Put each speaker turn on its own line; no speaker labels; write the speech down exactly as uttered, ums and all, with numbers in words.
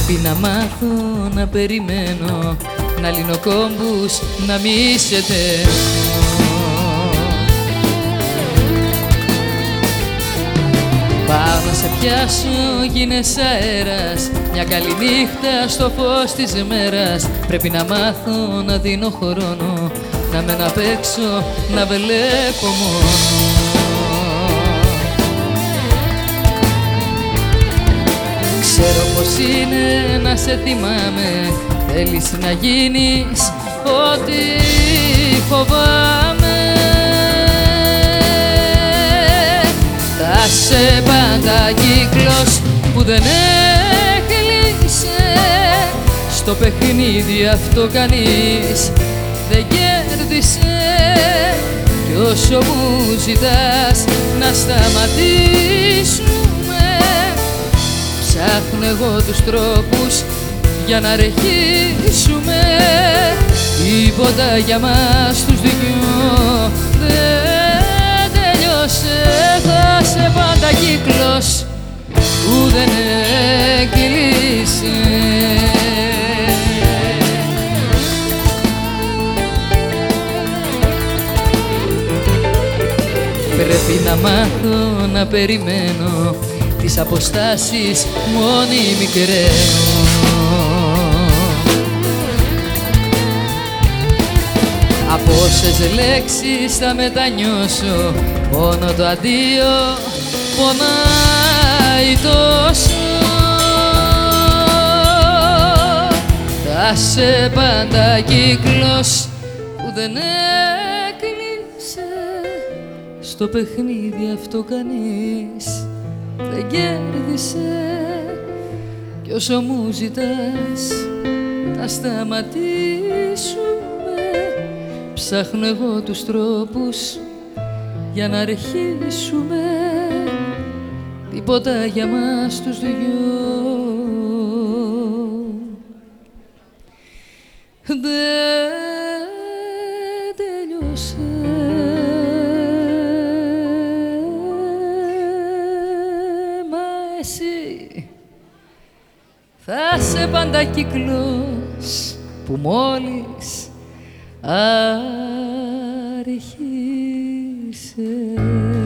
Πρέπει να μάθω να περιμένω, να λύνω κόμπους, να μη σε δένω. Πάω να σε πιάσω, γίνες αέρας, μια καλή νύχτα στο φως της μέρας. Πρέπει να μάθω να δίνω χρόνο, να μένω απ' έξω, να βλέπω μόνο. Ξέρω πως είναι να σε θυμάμαι, θέλεις να γίνεις ό,τι φοβάμαι. Θα σε πάντα κύκλος που δεν έκλεισε, στο παιχνίδι αυτό κανείς δεν κέρδισε. Κι όσο μου ζητάς να σταματήσουμε, ψάχνω εγώ τους τρόπους για να αρχίσουμε. Τίποτα για μας τους δυο δεν τελειώσε. Θα σε πάντα κύκλος που δεν έκλεισε. Πρέπει να μάθω να περιμένω, τις αποστάσεις μόνοι μικραίνω. Από όσες λέξεις θα μετανιώσω, πόνο το αντίο πονάει τόσο. Θα σε πάντα κύκλος που δεν έκλεισε, στο παιχνίδι αυτό κανείς δεν κέρδισε. Κι όσο μου ζητάς να σταματήσουμε, ψάχνω εγώ τους τρόπους για να αρχίσουμε. Τίποτα για μας τους δυο δεν τελειώσε. Θα σε πάντα κύκλος που μόλις άρχισε.